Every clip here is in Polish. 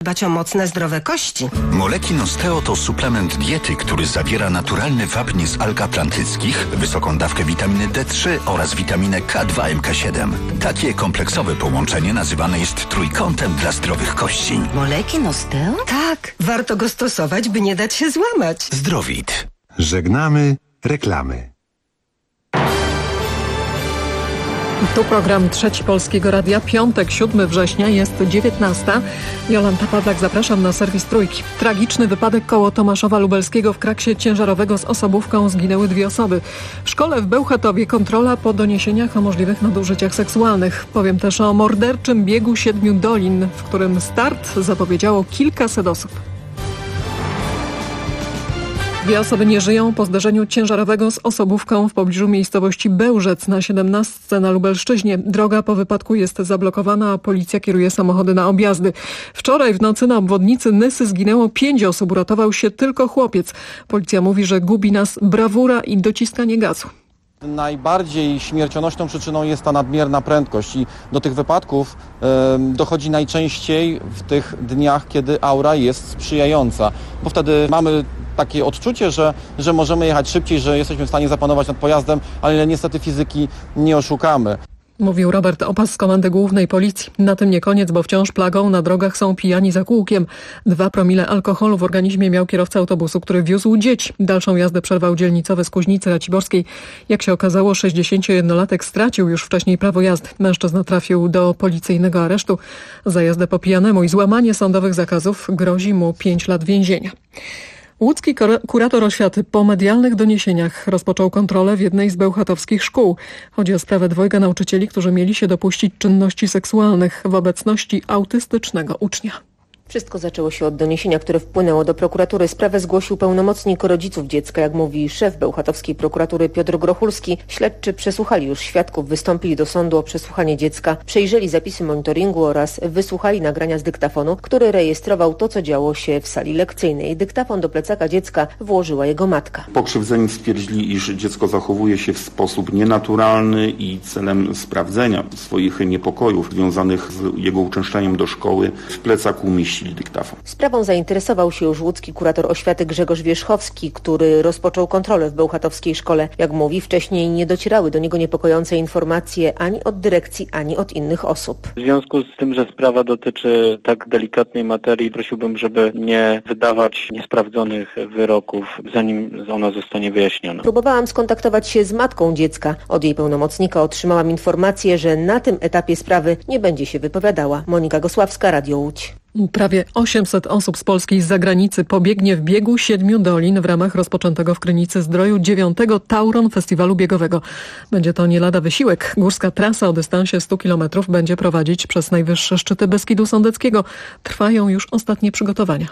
Dbać o mocne, zdrowe kości. Molekin Osteo to suplement diety, który zawiera naturalny wapń z alg atlantyckich, wysoką dawkę witaminy D3 oraz witaminę K2-MK7. Takie kompleksowe połączenie nazywane jest trójkątem dla zdrowych kości. Molekin Osteo? Tak, warto go stosować, by nie dać się złamać. Zdrowit. Żegnamy reklamy. Tu program Trzeci Polskiego Radia, piątek, 7 września, jest 19. Jolanta Pawlak, zapraszam na serwis Trójki. Tragiczny wypadek koło Tomaszowa Lubelskiego w kraksie ciężarowego z osobówką, zginęły 2 osoby. W szkole w Bełchatowie kontrola po doniesieniach o możliwych nadużyciach seksualnych. Powiem też o morderczym biegu 7 dolin, w którym start zapowiedziało kilkaset osób. 2 osoby nie żyją po zdarzeniu ciężarowego z osobówką w pobliżu miejscowości Bełżec na 17 na Lubelszczyźnie. Droga po wypadku jest zablokowana, a policja kieruje samochody na objazdy. Wczoraj w nocy na obwodnicy Nysy zginęło 5 osób, uratował się tylko chłopiec. Policja mówi, że gubi nas brawura i dociskanie gazu. Najbardziej śmiercionośną przyczyną jest ta nadmierna prędkość i do tych wypadków dochodzi najczęściej w tych dniach, kiedy aura jest sprzyjająca, bo wtedy mamy takie odczucie, że możemy jechać szybciej, że jesteśmy w stanie zapanować nad pojazdem, ale niestety fizyki nie oszukamy. Mówił Robert Opas z Komendy Głównej Policji. Na tym nie koniec, bo wciąż plagą na drogach są pijani za kółkiem. 2 promile alkoholu w organizmie miał kierowca autobusu, który wiózł dzieci. Dalszą jazdę przerwał dzielnicowy z Kuźnicy Raciborskiej. Jak się okazało, 61-latek stracił już wcześniej prawo jazdy. Mężczyzna trafił do policyjnego aresztu za jazdę po pijanemu i złamanie sądowych zakazów grozi mu 5 lat więzienia. Łódzki kurator oświaty po medialnych doniesieniach rozpoczął kontrolę w jednej z bełchatowskich szkół. Chodzi o sprawę 2 nauczycieli, którzy mieli się dopuścić czynności seksualnych w obecności autystycznego ucznia. Wszystko zaczęło się od doniesienia, które wpłynęło do prokuratury. Sprawę zgłosił pełnomocnik rodziców dziecka, jak mówi szef bełchatowskiej prokuratury Piotr Grochulski. Śledczy przesłuchali już świadków, wystąpili do sądu o przesłuchanie dziecka, przejrzeli zapisy monitoringu oraz wysłuchali nagrania z dyktafonu, który rejestrował to, co działo się w sali lekcyjnej. Dyktafon do plecaka dziecka włożyła jego matka. Pokrzywdzeni stwierdzili, iż dziecko zachowuje się w sposób nienaturalny i celem sprawdzenia swoich niepokojów związanych z jego uczęszczaniem do szkoły w plecaku umieścili dyktafon. Sprawą zainteresował się już łódzki kurator oświaty Grzegorz Wierzchowski, który rozpoczął kontrolę w bełchatowskiej szkole. Jak mówi, wcześniej nie docierały do niego niepokojące informacje ani od dyrekcji, ani od innych osób. W związku z tym, że sprawa dotyczy tak delikatnej materii, prosiłbym, żeby nie wydawać niesprawdzonych wyroków, zanim ona zostanie wyjaśniona. Próbowałam skontaktować się z matką dziecka. Od jej pełnomocnika otrzymałam informację, że na tym etapie sprawy nie będzie się wypowiadała. Monika Gosławska, Radio Łódź. Prawie 800 osób z Polski i z zagranicy pobiegnie w biegu 7 dolin w ramach rozpoczętego w Krynicy Zdroju 9. Tauron Festiwalu Biegowego. Będzie to nie lada wysiłek. Górska trasa o dystansie 100 km będzie prowadzić przez najwyższe szczyty Beskidu Sądeckiego. Trwają już ostatnie przygotowania.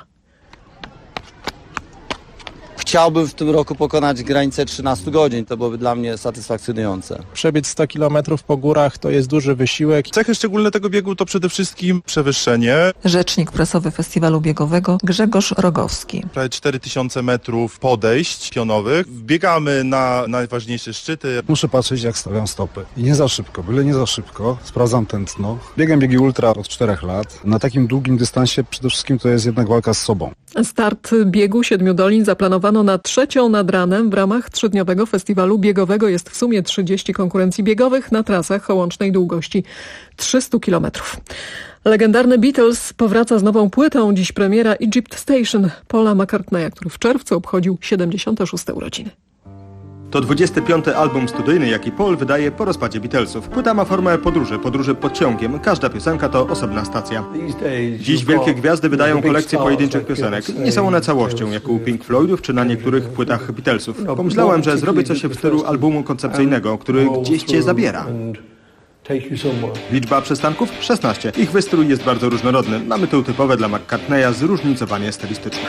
Chciałbym w tym roku pokonać granicę 13 godzin. To byłoby dla mnie satysfakcjonujące. Przebiec 100 km po górach to jest duży wysiłek. Cechy szczególne tego biegu to przede wszystkim przewyższenie. Rzecznik prasowy Festiwalu Biegowego Grzegorz Rogowski. Prawie 4000 metrów podejść pionowych. Biegamy na najważniejsze szczyty. Muszę patrzeć, jak stawiam stopy. I nie za szybko, byle nie za szybko. Sprawdzam tętno. Biegam biegi ultra od 4 lat. Na takim długim dystansie przede wszystkim to jest jednak walka z sobą. Start biegu 7 dolin zaplanowano na 3 nad ranem. W ramach 3-dniowego festiwalu biegowego jest w sumie 30 konkurencji biegowych na trasach o łącznej długości 300 km. Legendarny Beatles powraca z nową płytą. Dziś premiera Egypt Station Paula McCartneya, który w czerwcu obchodził 76. urodziny. To 25. album studyjny, jaki Paul wydaje po rozpadzie Beatlesów. Płyta ma formę podróży pociągiem. Każda piosenka to osobna stacja. Dziś wielkie gwiazdy wydają kolekcję pojedynczych piosenek. Nie są one całością, jak u Pink Floydów czy na niektórych płytach Beatlesów. Pomyślałem, że zrobię coś w stylu albumu koncepcyjnego, który gdzieś cię zabiera. Liczba przystanków? 16. Ich wystrój jest bardzo różnorodny. Mamy tu typowe dla McCartneya zróżnicowanie stylistyczne.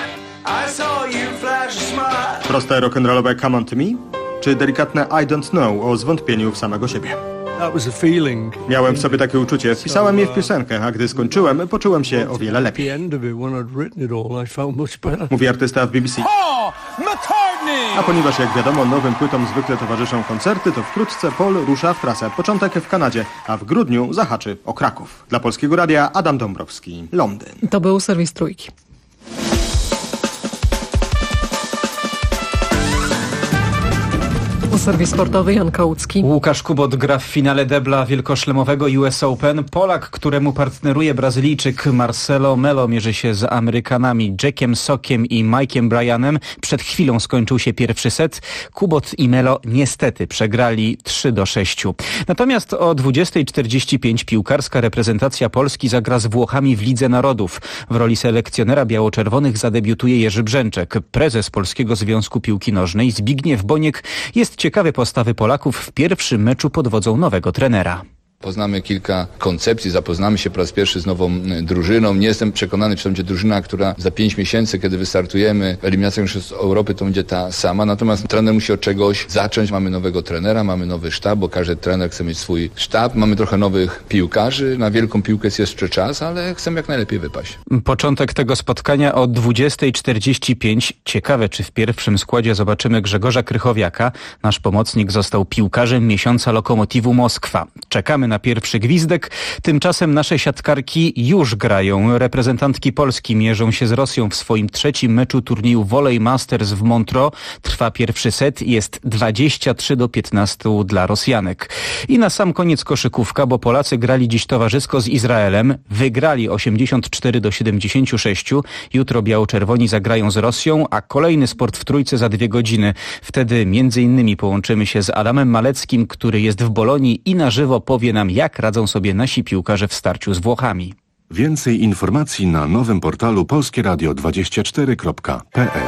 Proste rock'n'rollowe Come On To Me? Czy delikatne I Don't Know o zwątpieniu w samego siebie? Miałem w sobie takie uczucie, wpisałem je w piosenkę, a gdy skończyłem, poczułem się o wiele lepiej. Mówi artysta w BBC. A ponieważ, jak wiadomo, nowym płytom zwykle towarzyszą koncerty, to wkrótce Paul rusza w trasę. Początek w Kanadzie, a w grudniu zahaczy o Kraków. Dla Polskiego Radia Adam Dąbrowski, Londyn. To był serwis Trójki. Serwis sportowy Jan Kołucki. Łukasz Kubot gra w finale debla wielkoszlemowego US Open. Polak, któremu partneruje Brazylijczyk Marcelo Melo, mierzy się z Amerykanami Jackiem Sockiem i Mike'em Bryanem. Przed chwilą skończył się pierwszy set. Kubot i Melo niestety przegrali 3-6. Natomiast o 20:45 piłkarska reprezentacja Polski zagra z Włochami w Lidze Narodów. W roli selekcjonera biało-czerwonych zadebiutuje Jerzy Brzęczek. Prezes Polskiego Związku Piłki Nożnej Zbigniew Boniek jest ciekawy postawy Polaków w pierwszym meczu pod wodzą nowego trenera. Poznamy kilka koncepcji, zapoznamy się po raz pierwszy z nową drużyną. Nie jestem przekonany, czy to będzie drużyna, która za 5 miesięcy, kiedy wystartujemy w eliminacjach z Europy, to będzie ta sama. Natomiast trener musi od czegoś zacząć. Mamy nowego trenera, mamy nowy sztab, bo każdy trener chce mieć swój sztab. Mamy trochę nowych piłkarzy. Na wielką piłkę jest jeszcze czas, ale chcemy jak najlepiej wypaść. Początek tego spotkania o 20:45. Ciekawe, czy w pierwszym składzie zobaczymy Grzegorza Krychowiaka. Nasz pomocnik został piłkarzem miesiąca Lokomotivu Moskwa. Czekamy na pierwszy gwizdek. Tymczasem nasze siatkarki już grają. Reprezentantki Polski mierzą się z Rosją w swoim trzecim meczu turnieju Volley Masters w Montreux. Trwa pierwszy set. Jest 23-15 dla Rosjanek. I na sam koniec koszykówka, bo Polacy grali dziś towarzysko z Izraelem. Wygrali 84-76. Jutro biało-czerwoni zagrają z Rosją, a kolejny sport w Trójce za 2 godziny. Wtedy m.in. połączymy się z Adamem Maleckim, który jest w Bolonii i na żywo powie nam, jak radzą sobie nasi piłkarze w starciu z Włochami. Więcej informacji na nowym portalu polskieradio24.pl.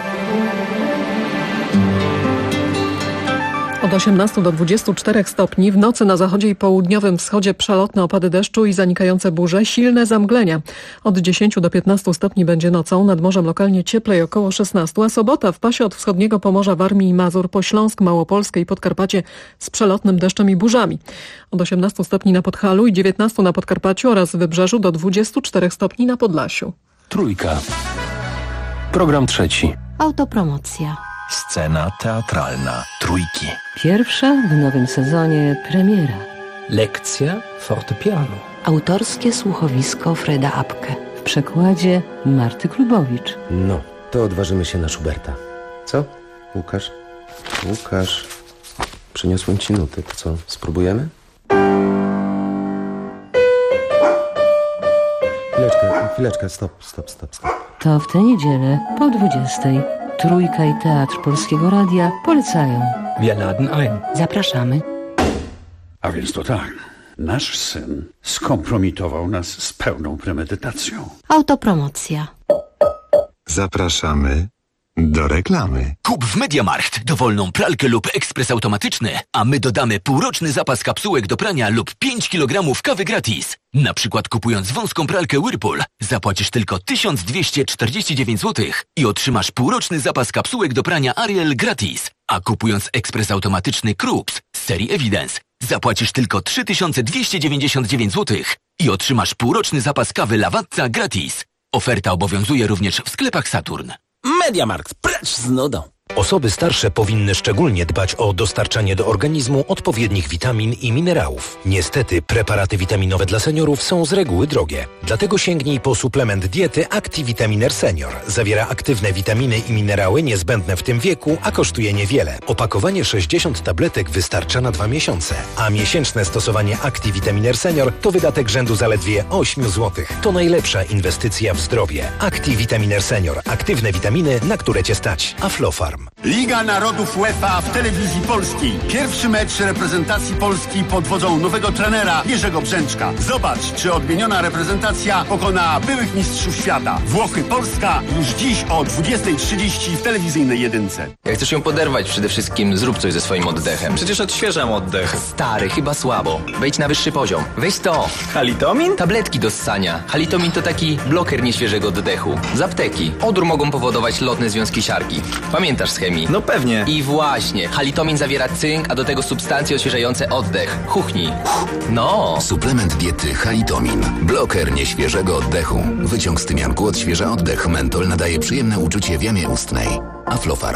Od 18 do 24 stopni, w nocy na zachodzie i południowym wschodzie przelotne opady deszczu i zanikające burze, silne zamglenia. Od 10 do 15 stopni będzie nocą, nad morzem lokalnie cieplej około 16, a sobota w pasie od wschodniego Pomorza, Warmii i Mazur po Śląsk, Małopolskę i Podkarpacie z przelotnym deszczem i burzami. Od 18 stopni na Podhalu i 19 na Podkarpaciu oraz Wybrzeżu do 24 stopni na Podlasiu. Trójka. Program trzeci. Autopromocja. Scena teatralna Trójki. Pierwsza w nowym sezonie premiera. Lekcja fortepianu. Autorskie słuchowisko Freda Apke. W przekładzie Marty Klubowicz. No, to odważymy się na Schuberta. Co? Łukasz? Przyniosłem ci nuty. To co, spróbujemy? Chwileczkę, stop. To w tę niedzielę po 20:00 Trójka i Teatr Polskiego Radia polecają. Wir laden ein. Zapraszamy. A więc to tak. Nasz syn skompromitował nas z pełną premedytacją. Autopromocja. Zapraszamy do reklamy. Kup w MediaMarkt dowolną pralkę lub ekspres automatyczny, a my dodamy półroczny zapas kapsułek do prania lub 5 kg kawy gratis. Na przykład kupując wąską pralkę Whirlpool zapłacisz tylko 1249 zł i otrzymasz półroczny zapas kapsułek do prania Ariel gratis. A kupując ekspres automatyczny Krups z serii Evidence zapłacisz tylko 3299 zł i otrzymasz półroczny zapas kawy Lavazza gratis. Oferta obowiązuje również w sklepach Saturn. MediaMarkt, precz z nudą. Osoby starsze powinny szczególnie dbać o dostarczanie do organizmu odpowiednich witamin i minerałów. Niestety preparaty witaminowe dla seniorów są z reguły drogie. Dlatego sięgnij po suplement diety ActiVitaminer Senior. Zawiera aktywne witaminy i minerały niezbędne w tym wieku, a kosztuje niewiele. Opakowanie 60 tabletek wystarcza na 2 miesiące, a miesięczne stosowanie ActiVitaminer Senior to wydatek rzędu zaledwie 8 zł. To najlepsza inwestycja w zdrowie. ActiVitaminer Senior. Aktywne witaminy, na które Cię stać. Aflofarm. Liga Narodów UEFA w telewizji polskiej. Pierwszy mecz reprezentacji Polski pod wodzą nowego trenera Jerzego Brzęczka. Zobacz, czy odmieniona reprezentacja pokona byłych mistrzów świata. Włochy-Polska już dziś o 20:30 w telewizyjnej jedynce. Jak chcesz ją poderwać, przede wszystkim zrób coś ze swoim oddechem. Przecież odświeżam oddech. Stary, chyba słabo. Wejdź na wyższy poziom. Weź to. Halitomin? Tabletki do ssania. Halitomin to taki bloker nieświeżego oddechu. Z apteki. Odór mogą powodować lotne związki siarki. Pamiętasz z chemii? No pewnie. I właśnie. Halitomin zawiera cynk, a do tego substancje odświeżające oddech. Chuchnij. No. Suplement diety Halitomin. Bloker nieświeżego oddechu. Wyciąg z tymianku odświeża oddech. Mentol nadaje przyjemne uczucie w jamie ustnej. Aflofarm.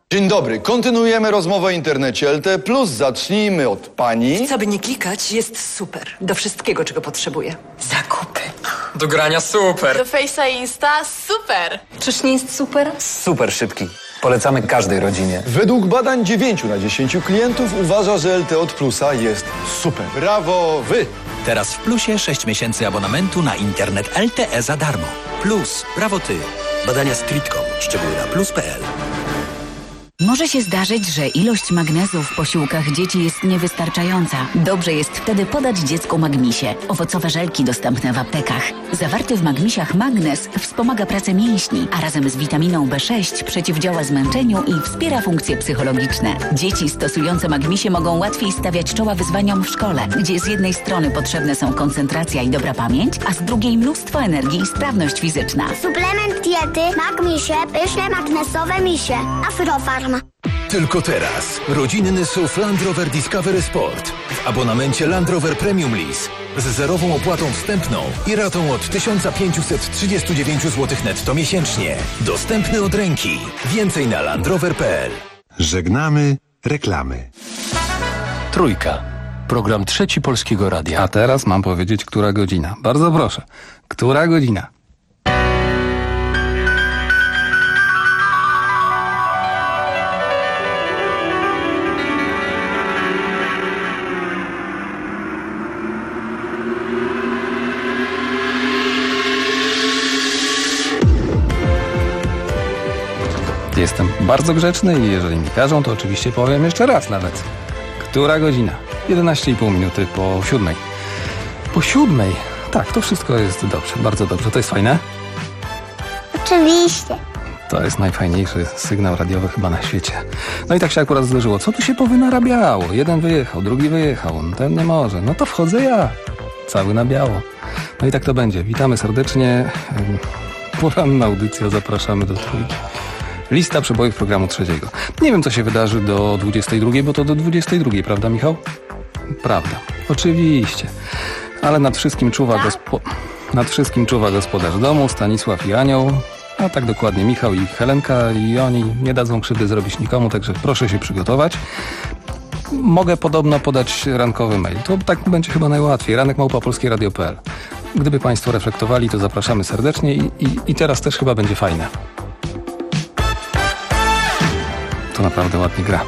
Dzień dobry, kontynuujemy rozmowę o internecie LTE+. Zacznijmy od pani. Co by nie klikać, jest super. Do wszystkiego, czego potrzebuję. Zakupy. Do grania super. Do Face'a i Insta super. Czyż nie jest super? Super szybki. Polecamy każdej rodzinie. Według badań 9 na 10 klientów uważa, że LTE od Plusa jest super. Brawo wy! Teraz w Plusie 6 miesięcy abonamentu na internet LTE za darmo. Plus, brawo ty. Badania Streetcom. Szczegóły na plus.pl. Może się zdarzyć, że ilość magnezu w posiłkach dzieci jest niewystarczająca. Dobrze jest wtedy podać dziecku Magmisie. Owocowe żelki dostępne w aptekach. Zawarty w Magmisiach magnez wspomaga pracę mięśni, a razem z witaminą B6 przeciwdziała zmęczeniu i wspiera funkcje psychologiczne. Dzieci stosujące Magmisie mogą łatwiej stawiać czoła wyzwaniom w szkole, gdzie z jednej strony potrzebne są koncentracja i dobra pamięć, a z drugiej mnóstwo energii i sprawność fizyczna. Suplement diety Magmisie, pyszne magnesowe misie. Afrofarm. Tylko teraz rodzinny SUV Land Rover Discovery Sport w abonamencie Land Rover Premium Lease z zerową opłatą wstępną i ratą od 1539 zł netto miesięcznie. Dostępny od ręki. Więcej na landrover.pl. Żegnamy reklamy. Trójka. Program Trzeci Polskiego Radia. A teraz mam powiedzieć, która godzina. Bardzo proszę. Która godzina? Jestem bardzo grzeczny i jeżeli mi każą, to oczywiście powiem jeszcze raz nawet. Która godzina? 11,5 minuty po 7. Po 7? Tak, to wszystko jest dobrze, bardzo dobrze. To jest fajne? Oczywiście. To jest najfajniejszy sygnał radiowy chyba na świecie. No i tak się akurat zdarzyło. Co tu się powynarabiało? Jeden wyjechał, drugi wyjechał, ten nie może. No to wchodzę ja. Cały na biało. No i tak to będzie. Witamy serdecznie. Poranna audycja, zapraszamy do Trójki. Lista przebojów programu trzeciego. Nie wiem, co się wydarzy do 22, bo to do 22, prawda, Michał? Prawda. Oczywiście. Ale nad wszystkim czuwa gospodarz domu, Stanisław i Anioł, a tak dokładnie Michał i Helenka, i oni nie dadzą krzywdy zrobić nikomu, także proszę się przygotować. Mogę podobno podać rankowy mail. To tak będzie chyba najłatwiej. ranek@polskieradio.pl. Gdyby Państwo reflektowali, to zapraszamy serdecznie i teraz też chyba będzie fajne. To naprawdę ładnie gra.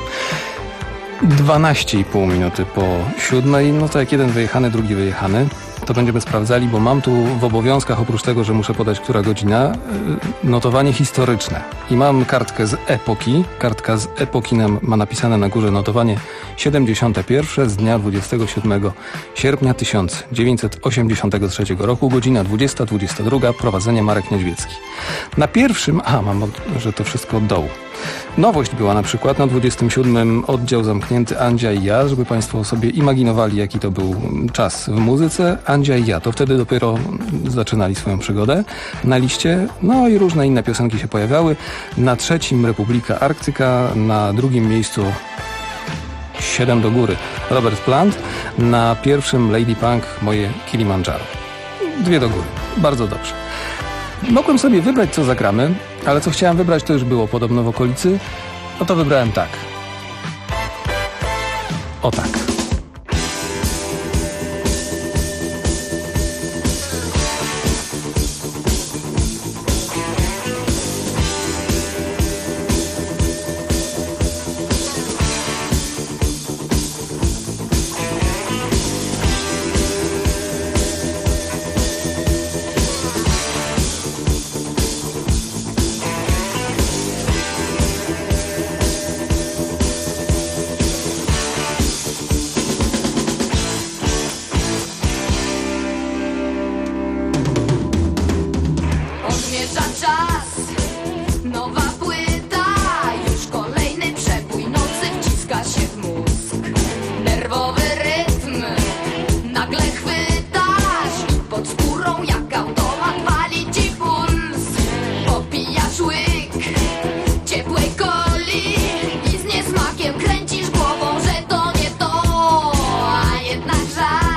12,5 minuty po 7. No to jak jeden wyjechany, drugi wyjechany, to będziemy sprawdzali, bo mam tu w obowiązkach, oprócz tego, że muszę podać która godzina, notowanie historyczne. I mam kartkę z epoki. Kartka z epoki ma napisane na górze notowanie 71 z dnia 27 sierpnia 1983 roku, godzina 20:22, prowadzenie Marek Niedźwiecki. Na pierwszym, że to wszystko od dołu. Nowość była na przykład na 27 oddział zamknięty Andzia i ja, żeby Państwo sobie imaginowali, jaki to był czas w muzyce. Andzia i ja, to wtedy dopiero zaczynali swoją przygodę na liście, no i różne inne piosenki się pojawiały. Na trzecim Republika Arktyka, na drugim miejscu 7 do góry Robert Plant, na pierwszym Lady Punk moje Kilimandżaro. 2 do góry, bardzo dobrze. Mogłem sobie wybrać, co zagramy, ale co chciałem wybrać, to już było podobno w okolicy. No to wybrałem tak. O tak.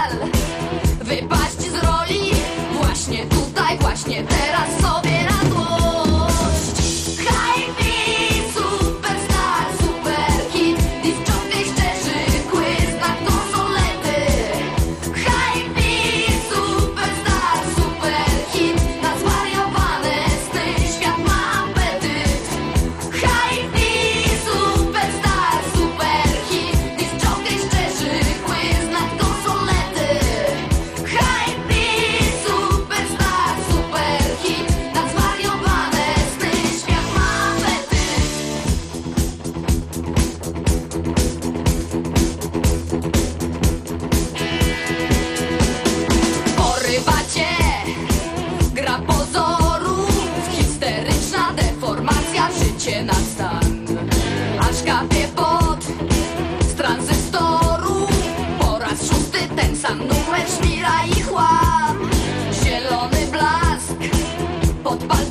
Właśnie tutaj, właśnie teraz sobie na dłoń.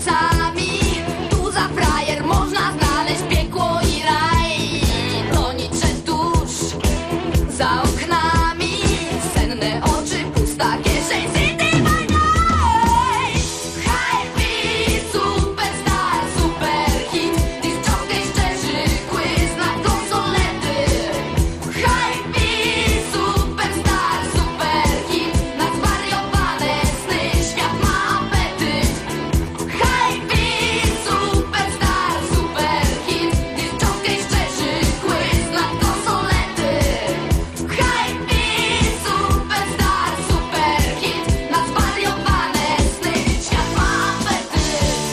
ulicami. Tu za frajer można znaleźć piekło i raj. To nicze tuż za oknami, senne oczy, pusta kieszeń. City by night. Hi-fi, superstar, superhit. Disc jockey szczerzy quiz na konsolety. Hi-fi, superstar, superhit. Na zwariowane sny świat ma apetyt. Hi-fi, superstar, superhit. Disc jockey szczerzy quiz na konsolety. Hi-fi, superstar, superhit. Na zwariowane sny świat ma apetyt.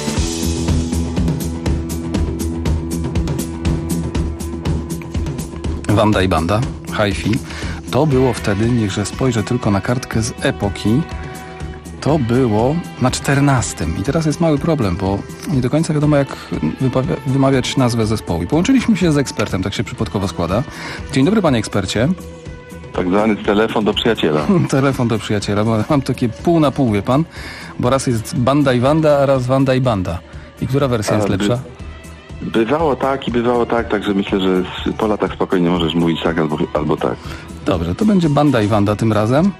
Wanda i Banda, Hi-Fi. To było wtedy, niechże spojrzę tylko na kartkę z epoki, to było na 14. I teraz jest mały problem, bo nie do końca wiadomo, jak wymawiać nazwę zespołu. I połączyliśmy się z ekspertem, tak się przypadkowo składa. Dzień dobry, panie ekspercie. Tak zwany telefon do przyjaciela. Telefon do przyjaciela, bo mam takie pół na pół, wie pan, bo raz jest Banda i Wanda, a raz Wanda i Banda. I która wersja jest lepsza? Bywało tak i bywało tak, także myślę, że po latach spokojnie możesz mówić tak albo tak. Dobrze, to będzie Banda i Wanda tym razem.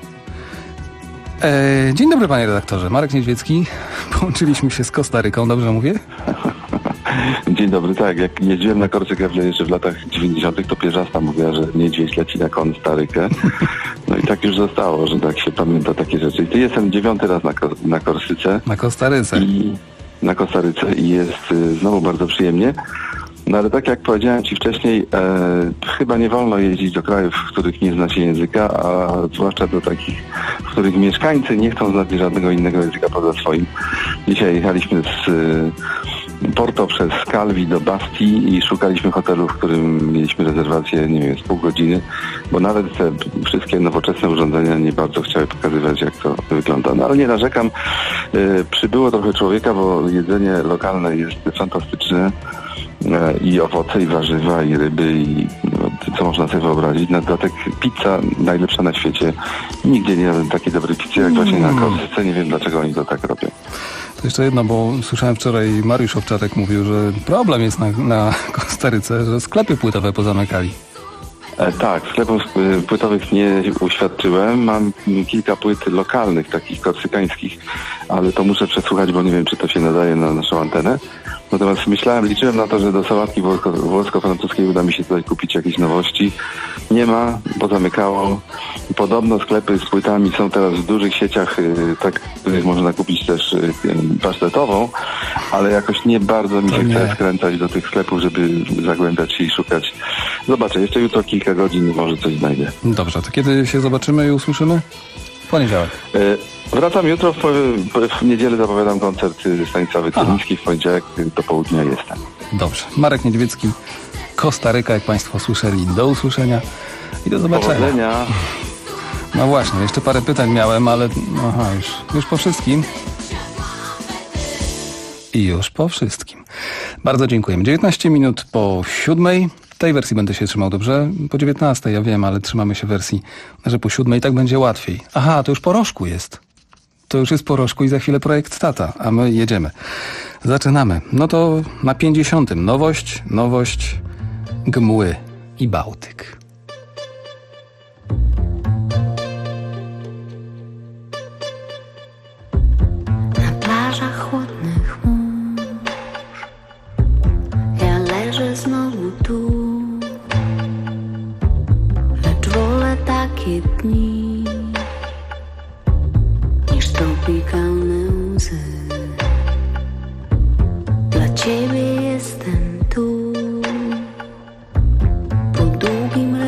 Dzień dobry, panie redaktorze. Marek Niedźwiecki. Połączyliśmy się z Kostaryką, dobrze mówię? Dzień dobry, tak. Jak jeździłem na Korsykę jeszcze w latach 90., to pierzasta mówiła, że niedźwiedź leci na Kostarykę. No i tak już zostało, że tak się pamięta takie rzeczy. I to jestem 9. raz na Korsyce. Na Kostaryce. Na Kostaryce i jest znowu bardzo przyjemnie. No ale tak jak powiedziałem ci wcześniej, chyba nie wolno jeździć do krajów, w których nie zna się języka, a zwłaszcza do takich, w których mieszkańcy nie chcą znać żadnego innego języka poza swoim. Dzisiaj jechaliśmy z Porto przez Calvi do Bastii i szukaliśmy hotelu, w którym mieliśmy rezerwację, nie wiem, z pół godziny, bo nawet te wszystkie nowoczesne urządzenia nie bardzo chciały pokazywać, jak to wygląda. No ale nie narzekam, przybyło trochę człowieka, bo jedzenie lokalne jest fantastyczne. I owoce, i warzywa, i ryby, i co można sobie wyobrazić. Na dodatek pizza najlepsza na świecie. Nigdzie nie jadłem takiej dobrej pizzy jak właśnie na Korsyce. Nie wiem, dlaczego oni to tak robią. To jeszcze jedno, bo słyszałem wczoraj, Mariusz Owczarek mówił, że problem jest na Kostaryce, że sklepy płytowe pozamykali. Tak, sklepów płytowych nie uświadczyłem. Mam kilka płyt lokalnych, takich korsykańskich, ale to muszę przesłuchać, bo nie wiem, czy to się nadaje na naszą antenę. Natomiast liczyłem na to, że do sałatki włosko-francuskiej uda mi się tutaj kupić jakieś nowości. Nie ma, bo zamykało. Podobno sklepy z płytami są teraz w dużych sieciach, tak, których można kupić też pasztetową, ale jakoś nie bardzo mi się chce skręcać do tych sklepów, żeby zagłębiać się i szukać. Zobaczę, jeszcze jutro kilka godzin może coś znajdę. Dobrze, to kiedy się zobaczymy i usłyszymy? W poniedziałek. Wracam jutro, w niedzielę zapowiadam koncert Stanisławy Cylińskiej, w poniedziałek do południa jestem. Dobrze. Marek Niedźwiecki, Kostaryka, jak państwo słyszeli. Do usłyszenia i do zobaczenia. Powodzenia. No właśnie, jeszcze parę pytań miałem, ale już po wszystkim. I już po wszystkim. Bardzo dziękujemy. 19 minut po 7. Tej wersji będę się trzymał dobrze. Po 19, ja wiem, ale trzymamy się wersji, że po 7 i tak będzie łatwiej. Aha, to już po rożku jest. To już jest po rożku i za chwilę projekt Tata, a my jedziemy. Zaczynamy. No to na 50. Nowość Gmły i Bałtyk. Na plażach chłodnych mórz ja leżę znowu tu, lecz wolę takie dni niż tropikalne łzy. Dla ciebie jestem tu po długim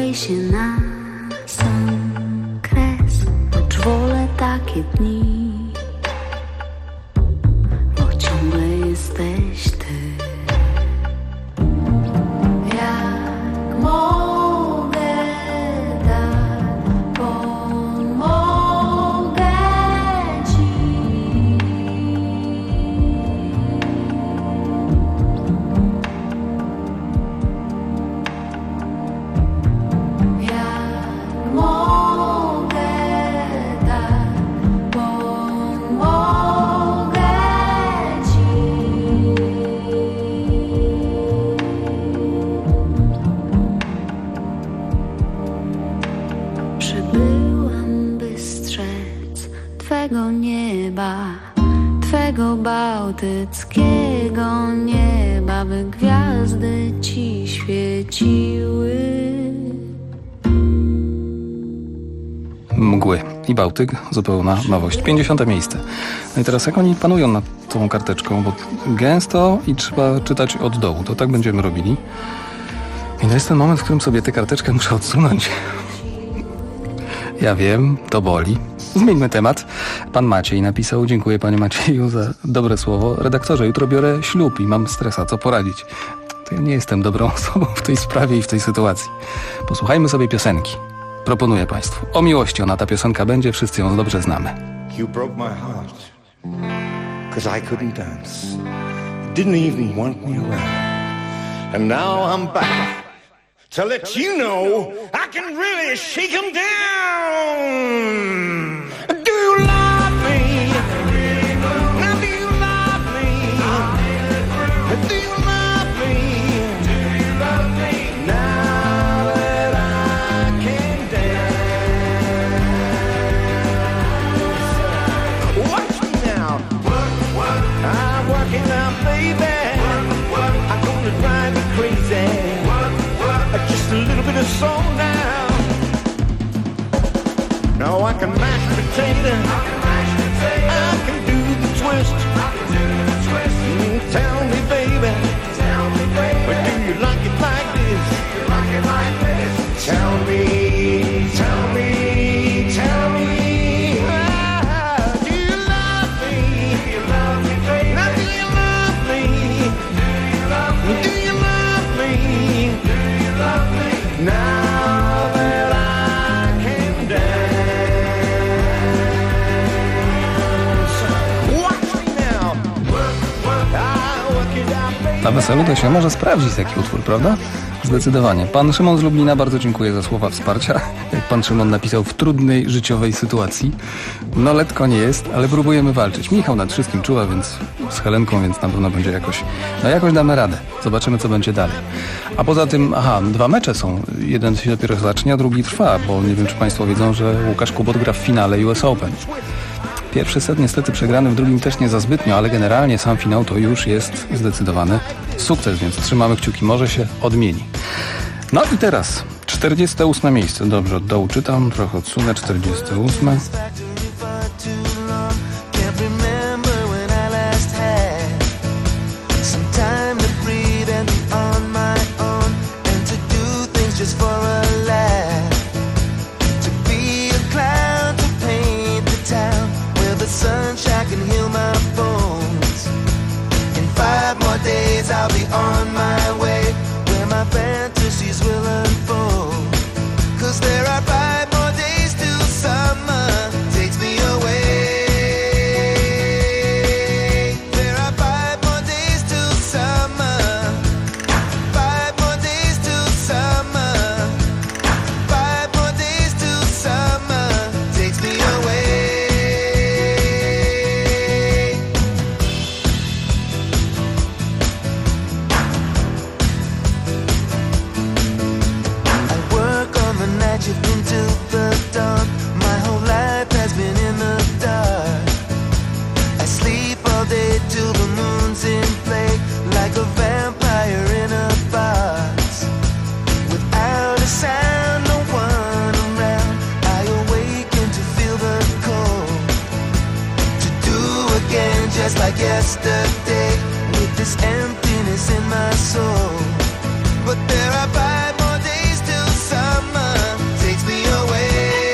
bałtyckiego nieba, by gwiazdy ci świeciły. Mgły i Bałtyk, zupełna nowość. 50. miejsce. No i teraz jak oni panują nad tą karteczką, bo gęsto i trzeba czytać od dołu. To tak będziemy robili. I to jest ten moment, w którym sobie tę karteczkę muszę odsunąć. Ja wiem, to boli. Zmieńmy temat. Pan Maciej napisał, dziękuję panie Macieju za dobre słowo. Redaktorze, jutro biorę ślub i mam stresa, co poradzić? To ja nie jestem dobrą osobą w tej sprawie i w tej sytuacji. Posłuchajmy sobie piosenki. Proponuję państwu. O miłości ona ta piosenka będzie, wszyscy ją dobrze znamy. You broke my heart, 'cause I couldn't dance. Didn't even want me around. And now I'm back to let you know I can really shake 'em down. Do you love me? Now do you love me? Do you love me? Do you love me? Now that I can dance. Watch me now. I'm working out, baby. I'm gonna drive you crazy. Just a little bit of soul now. Now I can mash potato. I can do the twist. Tell me, baby. But do you like it like this? Tell me, tell me, tell me. Do you love me? Now do you love me? Do you love me? Now that I can dance. Watch me now. I work it out, baby. Na weselu to się może sprawdzić taki utwór, prawda? Zdecydowanie. Pan Szymon z Lublina, bardzo dziękuję za słowa wsparcia. Jak pan Szymon napisał, w trudnej życiowej sytuacji. No letko nie jest, ale próbujemy walczyć. Michał nad wszystkim czuwa, więc z Helenką, więc na pewno będzie jakoś damy radę. Zobaczymy, co będzie dalej. A poza tym, dwa mecze są. Jeden się dopiero zacznie, a drugi trwa, bo nie wiem, czy państwo wiedzą, że Łukasz Kubot gra w finale US Open. Pierwszy set niestety przegrany, w drugim też nie za zbytnio, ale generalnie sam finał to już jest zdecydowany sukces, więc trzymamy kciuki, może się odmieni. No i teraz 48. miejsce. Dobrze, od dołu czytam, trochę odsunę. 48. I'll be on my way, where my fantasies will unfold. 'Cause there are 5 more days till summer takes me away. There are 5 more days till summer. 5 more days till summer. 5 more days till summer takes me away. Into the dawn, my whole life has been in the dark. I sleep all day till the moon's in play, like a vampire in a box. Without a sound, no one around, I awaken to feel the cold. To do again just like yesterday, with this emptiness in my soul. But there are 5 more days till summer takes me away.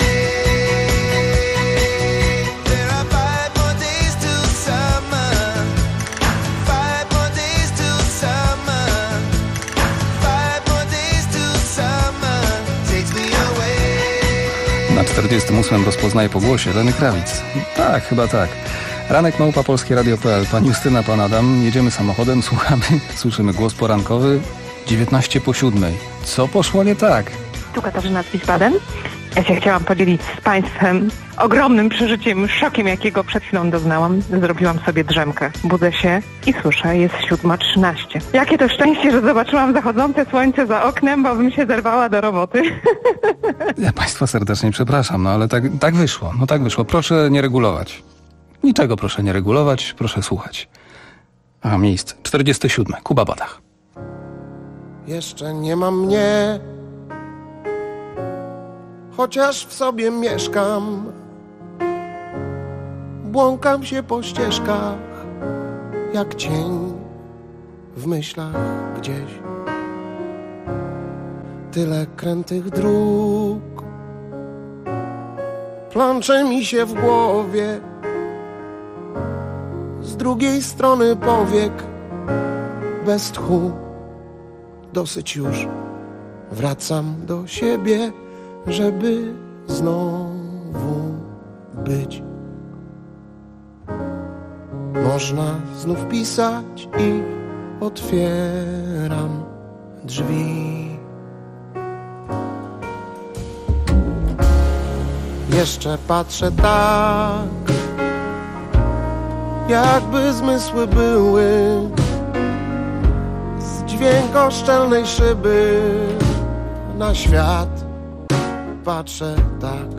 There are 5 more days till summer. 5 more days till summer. 5 more days till summer takes me away. Na 48. rozpoznaję po głosie Lenny Kravitz. Tak, chyba tak. Ranek małpa polskieradio.pl. Pan Justyna, pan Adam. Jedziemy samochodem, słuchamy, słyszymy głos porankowy. 19:07. Co poszło nie tak? Tu Katarzyna z Wiesbaden. Ja się chciałam podzielić z Państwem ogromnym przeżyciem, szokiem, jakiego przed chwilą doznałam. Zrobiłam sobie drzemkę. Budzę się i słyszę, jest 7:13. Jakie to szczęście, że zobaczyłam zachodzące słońce za oknem, bo bym się zerwała do roboty. Ja Państwa serdecznie przepraszam, no ale tak wyszło. No tak wyszło. Proszę nie regulować. Niczego proszę nie regulować, proszę słuchać. A miejsce 47. Kuba Badach. Jeszcze nie ma mnie, chociaż w sobie mieszkam. Błąkam się po ścieżkach, jak cień w myślach gdzieś. Tyle krętych dróg plącze mi się w głowie. Z drugiej strony powiek, bez tchu, dosyć już. Wracam do siebie, żeby znowu być. Można znów pisać i otwieram drzwi. Jeszcze patrzę tak, jakby zmysły były z dźwiękoszczelnej szyby. Na świat patrzę tak.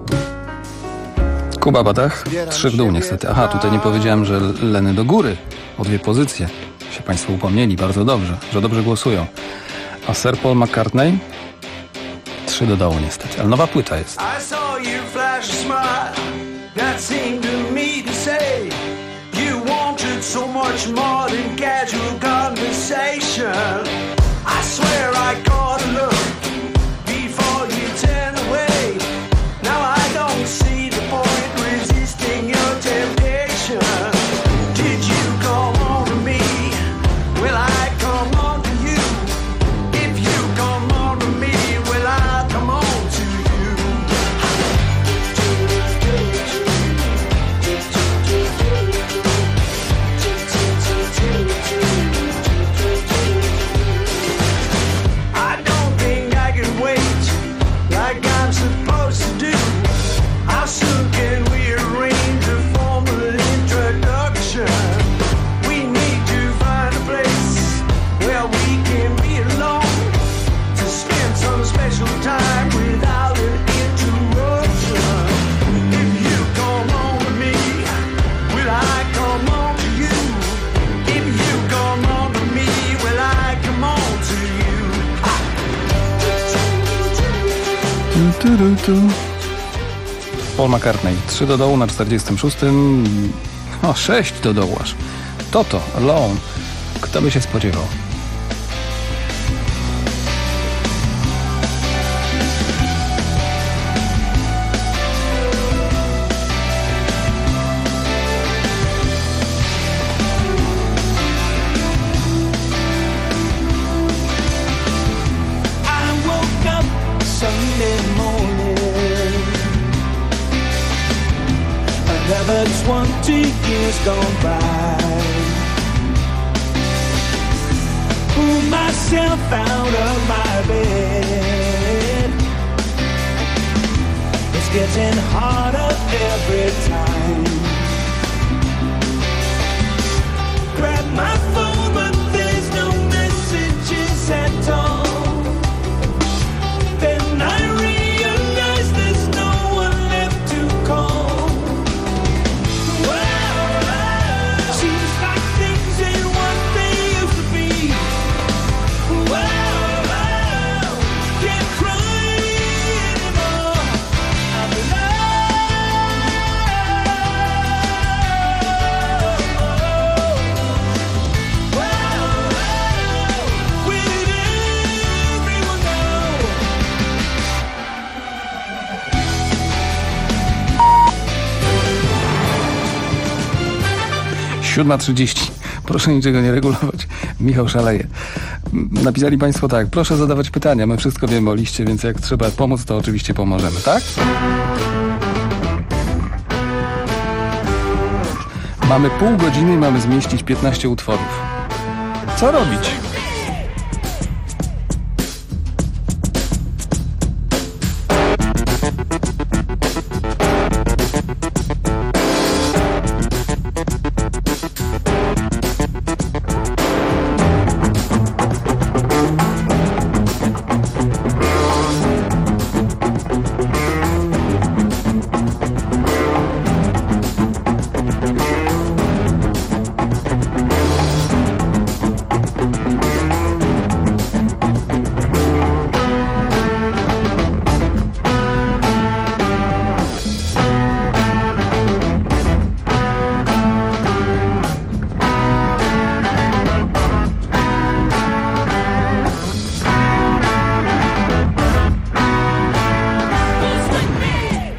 Kuba Badach, 3 w dół niestety. Aha, tutaj nie powiedziałem, że Leny do góry. O 2 pozycje się Państwo upomnieli. Bardzo dobrze, że dobrze głosują. A Sir Paul McCartney? 3 do dołu niestety, ale nowa płyta jest. I saw you flash a smile that seemed to me to say you wanted so much more than casual conversation. I swear I caught a look before you turned away. Now I don't see the point resisting your temptation. Did you come on to me? Will I come on to you? If you come on to me, will I come on to you? I don't think I can wait like I'm supposed to do. How soon can we arrange a formal introduction? We need to find a place where we can be alone to spend some special time without an interruption. If you come on to me, will I come on to you? If you come on to me, will I come on to you? Paul McCartney, 3 do dołu na 46. O, 6 do dołu aż. Toto, Alone. Kto by się spodziewał? I woke up Sunday morning, another 20 years gone by. Pulled myself out of my bed. It's getting harder every time. Grab my phone, but there's no messages at all. Then I realize there's no one left to call. Well, seems like things ain't what they used to be. Well, can't cry anymore. I'm where did everyone go? 7:30. Proszę niczego nie regulować. Michał szaleje. Napisali Państwo tak. Proszę zadawać pytania. My wszystko wiemy o liście, więc jak trzeba pomóc, to oczywiście pomożemy, tak? Mamy pół godziny i mamy zmieścić 15 utworów. Co robić?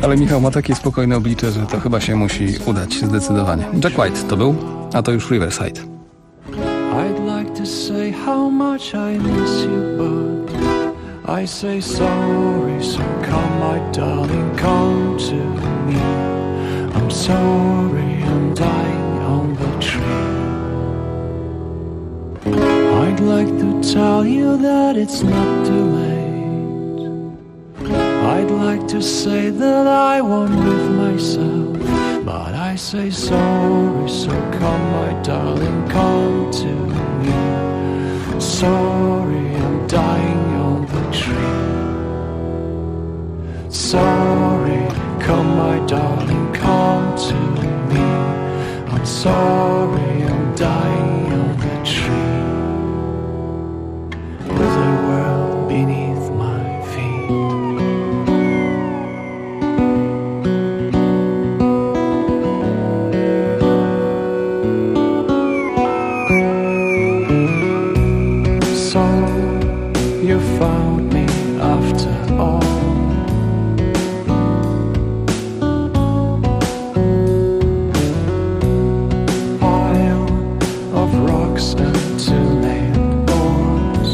Ale Michał ma takie spokojne oblicze, że to chyba się musi udać zdecydowanie. Jack White to był, a to już Riverside. I'd like to say how much I miss you, but I say sorry, so come my darling, come to me. I'm sorry, I'm dying on the tree. I'd like to tell you that it's not too late. I'd like to say that I won't live myself, but I say sorry, so come my darling, come to me. Sorry, I'm dying on the tree. Sorry, come my darling, come to me. I'm sorry, I'm dying on the tree. With the world beneath my feet. So you found me after all. Pile of rocks and two nailed doors.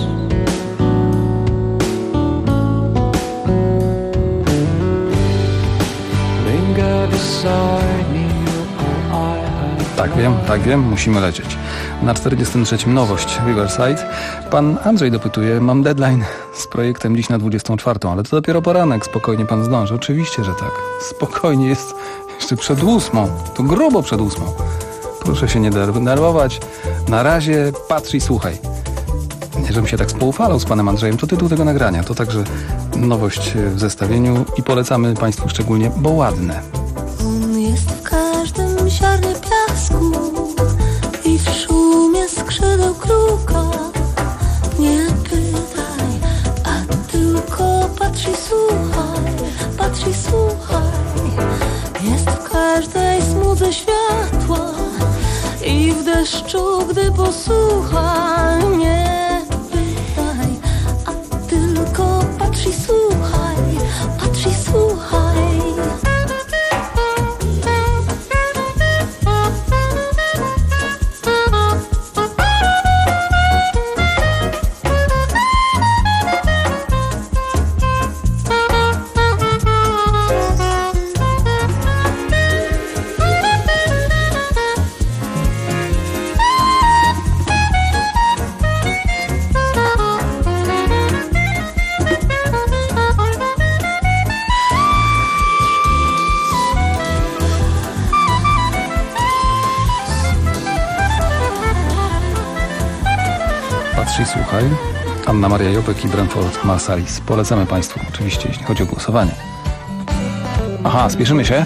Linger beside me, all I have. Tak wiem, musimy lecieć. Na 43. nowość Riverside. Pan Andrzej dopytuje, mam deadline z projektem dziś na 24, ale to dopiero poranek, spokojnie pan zdąży. Oczywiście, że tak. Spokojnie, jest jeszcze przed 8. To grubo przed 8. Proszę się nie denerwować. Na razie patrz i słuchaj. Nie, żebym się tak spoufalał z panem Andrzejem, to tytuł tego nagrania. To także nowość w zestawieniu i polecamy państwu szczególnie, bo ładne. On jest w każdym ziarnie piasku i w szumie skrzydeł kruka. Nie pytaj, a tylko patrz i słuchaj, patrz i słuchaj. Jest w każdej smudze światła i w deszczu, gdy posłuchaj. Nie pytaj, a tylko patrz i słuchaj, patrz i słuchaj. Patrz i słuchaj. Anna Maria Jopek i Brentford Marsalis. Polecamy państwu, oczywiście, jeśli chodzi o głosowanie. Aha, spieszymy się?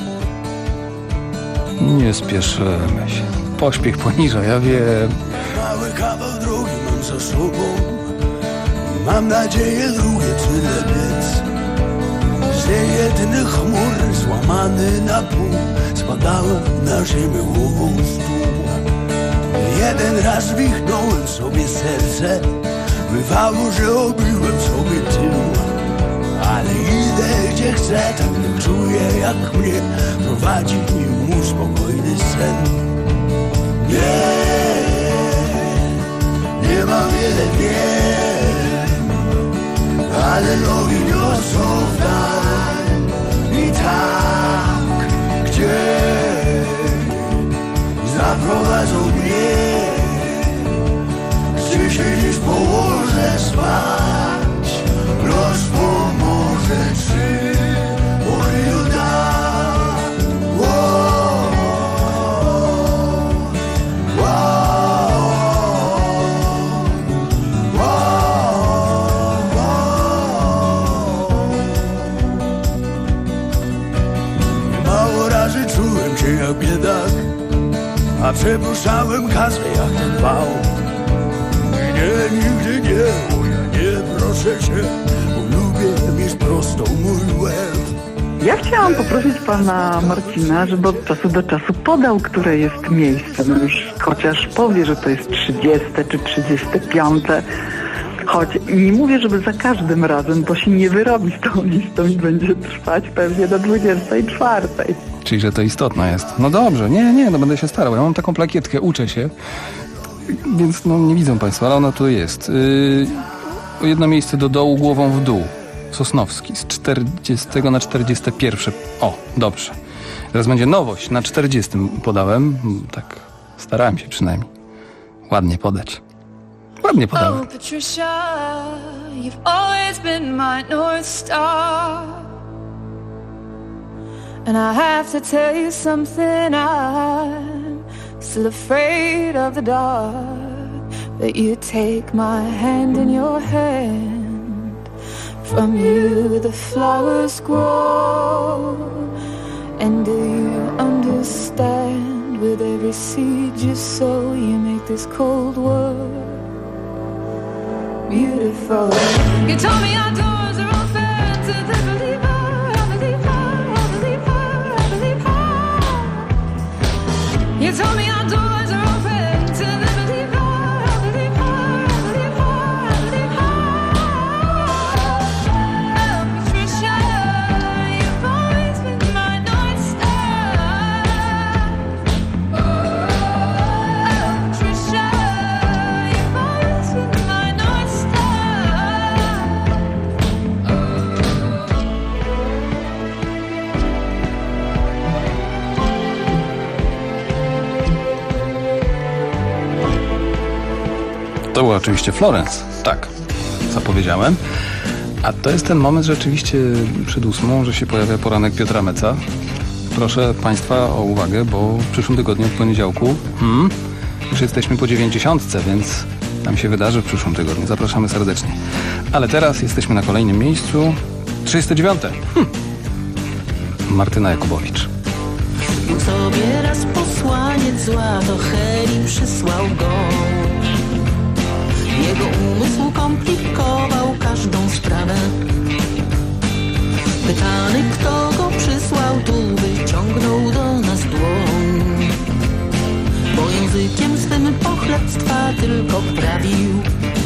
Nie spieszymy się. Pośpiech poniża, ja wiem. Mały kawał drogi mam za sobą. Mam nadzieję drugie tyle biec. Z niejednych chmur złamany na pół spadałem na ziemię głową w dół. Jeden raz wichnąłem sobie serce, bywało, że obiłem sobie tył. Ale idę gdzie chcę, tak nie czuję jak mnie prowadzi mój spokojny sen. Nie mam wiele wiem, ale nogi niosą w dal. I tak, gdzie zaprowadzą mnie, gdzie się dziś położę spać, los pomoże czy pokryju da. Mało razy czułem się jak biedak, a przepuszczałem kasę jak ten wał. Nie, nigdy nie, bo ja nie proszę cię, bo lubię mieć prostą mój łeb. Ja chciałam poprosić pana Marcina, żeby od czasu do czasu podał, które jest miejsce. No już chociaż powie, że to jest 30 czy 35. choć nie mówię, żeby za każdym razem, bo się nie wyrobi z tą listą i będzie trwać pewnie do 24. Czyli, że to istotne jest. No dobrze, nie, no będę się starał. Ja mam taką plakietkę, uczę się, więc no nie widzą Państwo, ale ona tu jest. Jedno miejsce do dołu, głową w dół. Sosnowski z 40 na 41. O, dobrze. Teraz będzie nowość. Na 40 podałem. Tak, starałem się przynajmniej. Ładnie podać. Ładnie podałem. Oh, Patricia, you've always been my North Star. And I have to tell you something, I'm still afraid of the dark. That you take my hand in your hand. From you the flowers grow. And do you understand? With every seed you sow, you make this cold world beautiful. You told me our doors are open to the believer, You told me our doors are open to the believer, Patricia, you've always been my North Star. Patricia, you've always been my North Star. To była oczywiście Florence. Tak, zapowiedziałem. A to jest ten moment rzeczywiście przed 8, że się pojawia poranek Piotra Meca. Proszę Państwa o uwagę, bo w przyszłym tygodniu, w poniedziałku, już jesteśmy po 90, więc tam się wydarzy w przyszłym tygodniu. Zapraszamy serdecznie. Ale teraz jesteśmy na kolejnym miejscu. 39. Martyna Jakubowicz. Był sobie raz posłaniec zła, do Heli przysłał go. Jego umysł komplikował każdą sprawę. Pytany, kto go przysłał, tu wyciągnął do nas dłoń. Bo językiem swym pochlebstwa tylko prawił.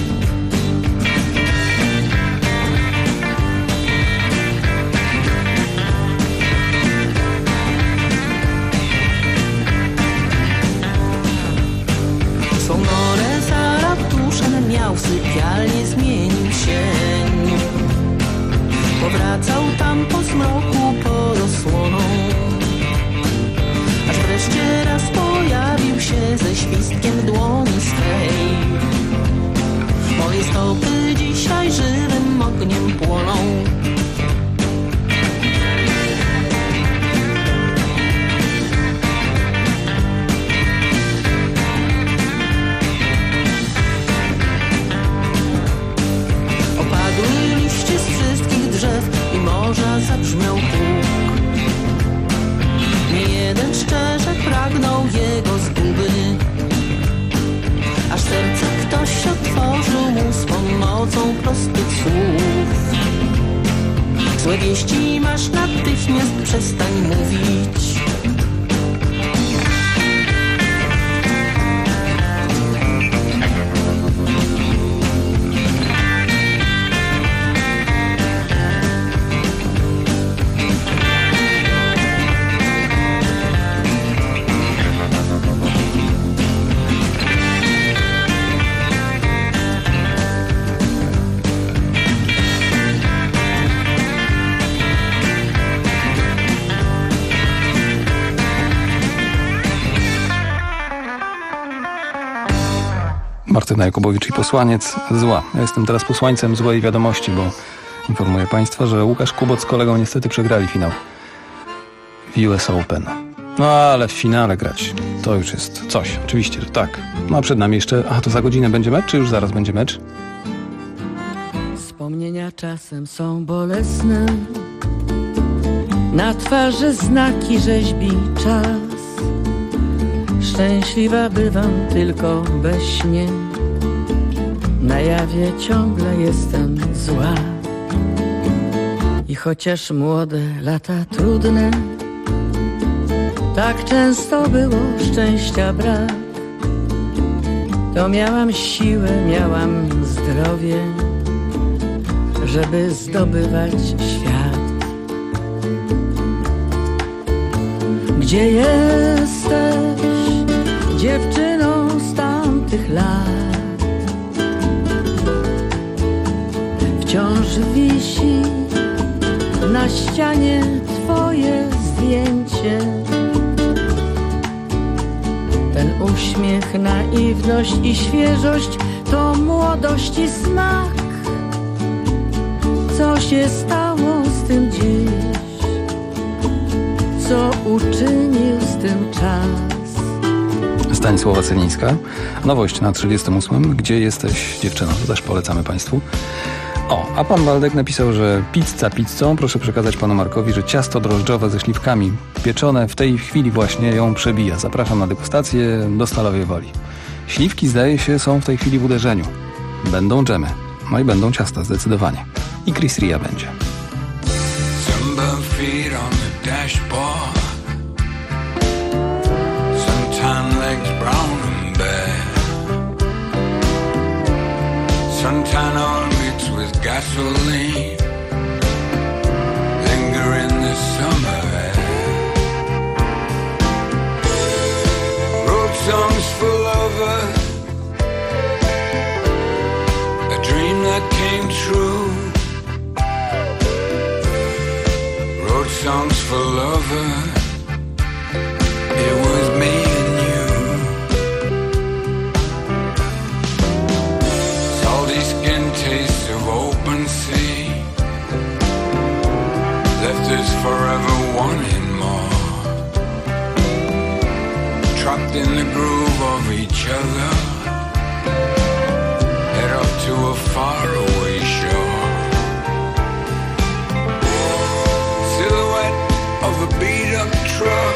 Swą norę za ratuszem miał, w sypialni zmienił się. Powracał tam po zmroku pod osłoną, aż wreszcie raz pojawił się ze świstkiem dłoni swej. Moje stopy dzisiaj żywym ogniem płoną. Opadły liście z wszystkich drzew i morza zabrzmiał huk. Nie jeden szczerze pragnął jego zguby, aż serce ktoś otworzył mu z pomocą prostych słów. Złe wieści masz, natychmiast przestań mówić. Martyna Jakubowicz i posłaniec zła. Ja jestem teraz posłańcem złej wiadomości, bo informuję Państwa, że Łukasz Kubot z kolegą niestety przegrali finał w US Open. No ale w finale grać to już jest coś. Oczywiście, że tak. No a przed nami jeszcze... A to za godzinę będzie mecz, czy już zaraz będzie mecz? Wspomnienia czasem są bolesne, na twarzy znaki rzeźbi czas. Szczęśliwa bywam tylko we śnie, na jawie ciągle jestem zła. I chociaż młode lata trudne, tak często było szczęścia brak, to miałam siłę, miałam zdrowie, żeby zdobywać świat. Gdzie jesteś, dziewczyno z tamtych lat? Wciąż wisi na ścianie twoje zdjęcie. Ten uśmiech, naiwność i świeżość to młodości smak. Co się stało z tym dziś? Co uczynił z tym czas? Stanisława Celińska. Nowość na 38. Gdzie jesteś, dziewczyno? To też polecamy Państwu. O, a pan Waldek napisał, że pizza pizzą. Proszę przekazać panu Markowi, że ciasto drożdżowe ze śliwkami pieczone w tej chwili właśnie ją przebija. Zapraszam na degustację do Stalowej Woli. Śliwki, zdaje się, są w tej chwili w uderzeniu. Będą dżemy. No i będą ciasta zdecydowanie. I Chris Ria będzie. Suntan oil mixed with gasoline, linger in the summer air. Wrote songs for lovers, a dream that came true. Wrote songs for lovers, it was me. Taste of open sea left us forever wanting more, trapped in the groove of each other, head up to a faraway shore. Silhouette of a beat-up truck,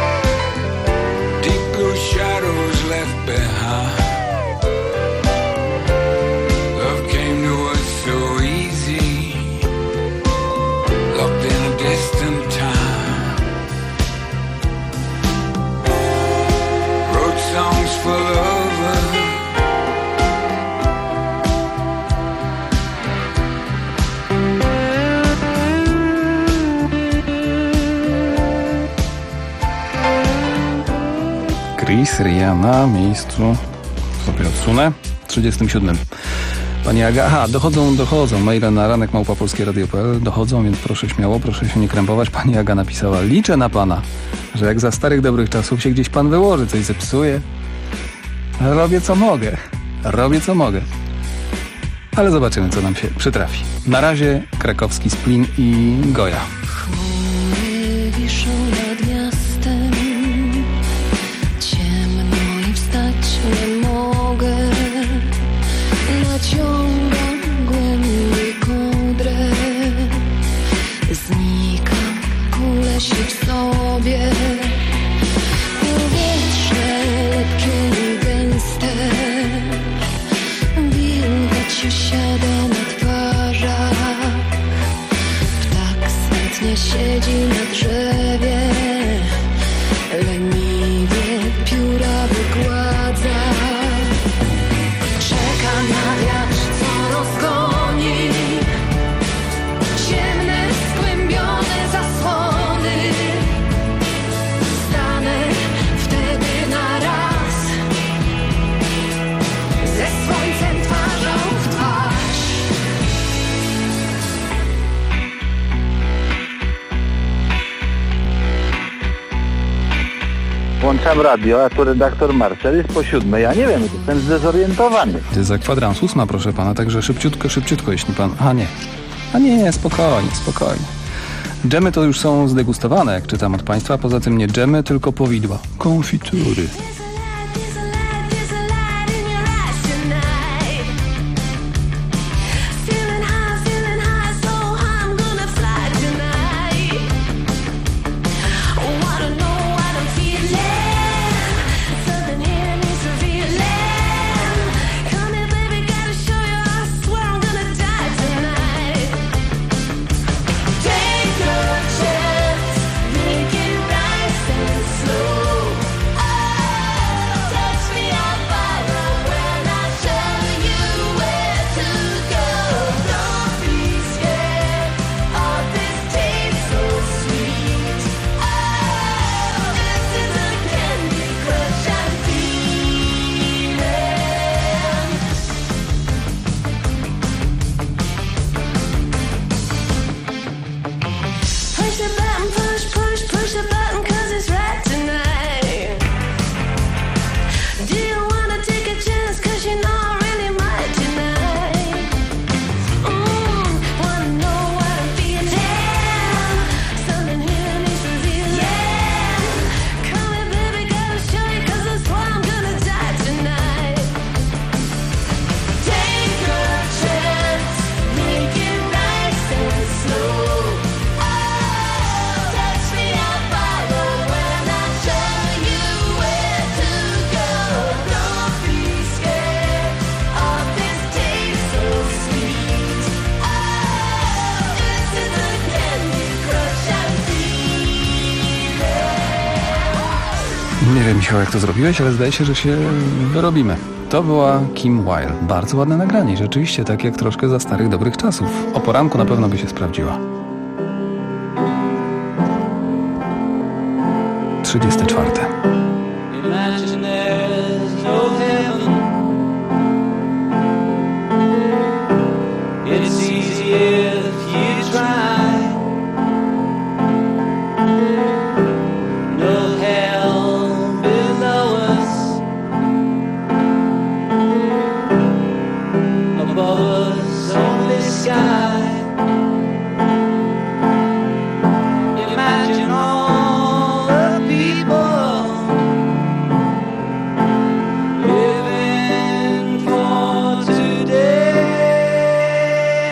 deep blue shadows left behind. So easy, locked in a distant time. Wrote songs for lovers. Chris Ria na miejscu, sobie odsunę, 37. Pani Aga, aha, dochodzą maile na ranek@polskieradio.pl, dochodzą, więc proszę śmiało, proszę się nie krępować. Pani Aga napisała, liczę na pana, że jak za starych dobrych czasów się gdzieś pan wyłoży, coś zepsuje. Robię co mogę. Ale zobaczymy, co nam się przytrafi. Na razie krakowski Splin i Goja. Chmury wiszą nad miastem, ciemno i wstać nie mogę. Naciągam głębiej kołdrę, znikam, kulę się w sobie. Powietrze lepkie i gęste, wilgoć osiada na twarzach. Ptak smutnie siedzi na drzewie, leniwie pióra wygładza. Czekam na wiatr, co rozgoni ciemne, skłębione zasłony. Stanę wtedy na raz ze słońcem twarzą w twarz. Włączam radio, a tu redaktor Marcel jest po 7. Ja nie wiem, jestem zdezorientowany. To jest za kwadrans 8, proszę pana, także szybciutko, jeśli pan... A nie, spokojnie. Dżemy to już są zdegustowane, jak czytam od państwa, poza tym nie dżemy, tylko powidła. Konfitury. wiem, Michał, jak to zrobiłeś, ale zdaje się, że się wyrobimy. To była Kim Wilde. Bardzo ładne nagranie. Rzeczywiście tak jak troszkę za starych, dobrych czasów. O poranku na pewno by się sprawdziła. 34. Imagine there's no heaven. It's easy if you try. No hell below us. Above us only sky. Imagine all the people living for today.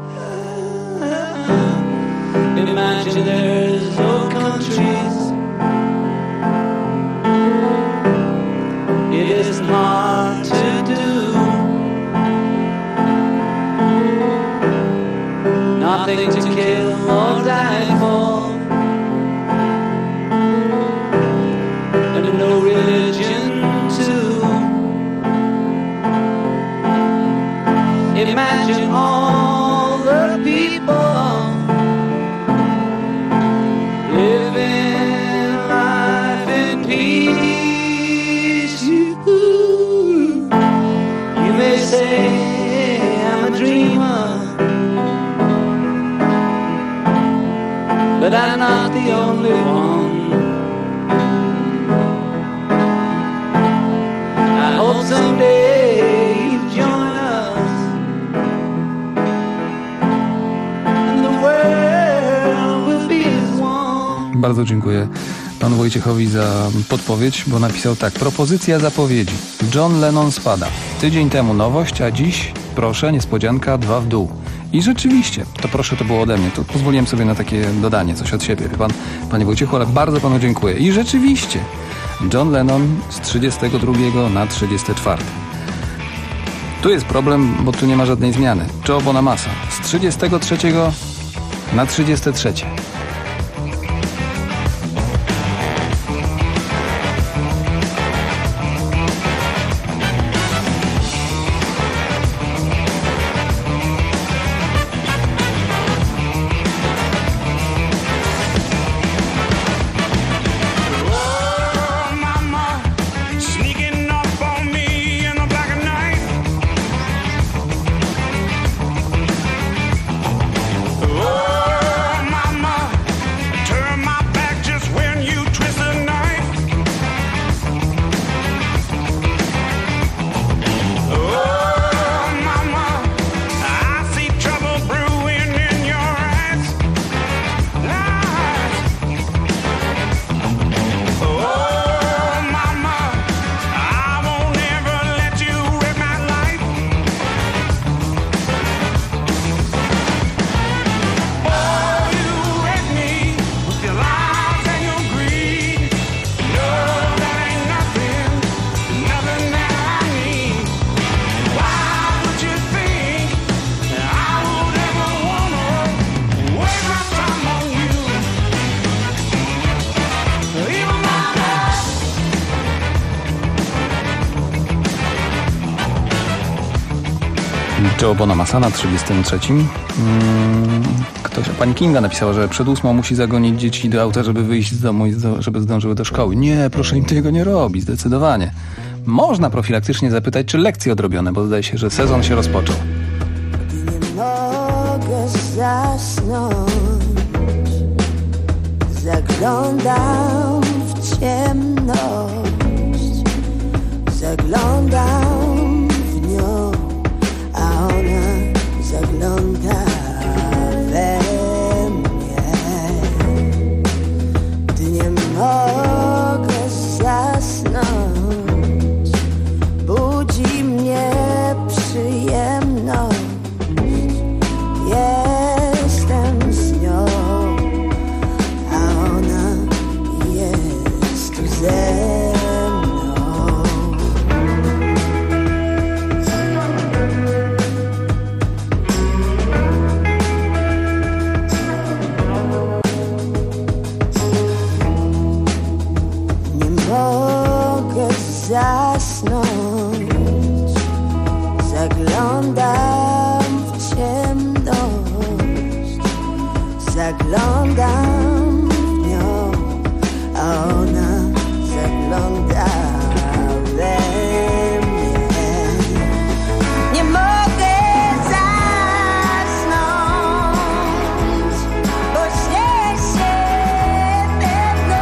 Imagine there's no countries. It isn't hard to do. Nothing to kill or die for. And no religion too. Imagine all the people living life in peace. You may say I'm a dreamer, but I'm not the only one. I hope someday you join us, and the world will be as one. Bardzo dziękuję panu Wojciechowi za podpowiedź, bo napisał tak. Propozycja zapowiedzi. John Lennon spada. Tydzień temu nowość, a dziś, proszę, niespodzianka, 2 w dół. I rzeczywiście, to proszę, to było ode mnie. To pozwoliłem sobie na takie dodanie, coś od siebie. Wie pan, panie Wojciechu, ale bardzo panu dziękuję. I rzeczywiście, John Lennon z 32 na 34. Tu jest problem, bo tu nie ma żadnej zmiany. Joe Bonamassa z 33 na 33. Sneaking up on me in the black of night. Oh, mama, turn my back just when you twist the knife. Oh, mama, I see trouble brewing in your eyes. Oh, mama, I won't ever let you wreck my life. Oh, you wreck me with your lies and your greed. No, that ain't nothing, nothing that I need. Why would you think that I would ever wanna waste my time on you? Even my love. Joe Bonamassa na 33. Pani Kinga napisała, że przed 8 musi zagonić dzieci do auta, żeby wyjść z domu i żeby zdążyły do szkoły. Nie, proszę im tego nie robić, zdecydowanie. Można profilaktycznie zapytać, czy lekcje odrobione, bo zdaje się, że sezon się rozpoczął. Mogę zasnąć. Zaglądam w ciemność. Zaglądam w nią, a ona zagląda we mnie. Gdy nie mogę zasnąć, budzi mnie przyjemność. Jestem z nią, a ona jest tu ze mną. zaglądam w nią, a ona zagląda we mnie. Nie mogę zasnąć, bo śnię się pewno.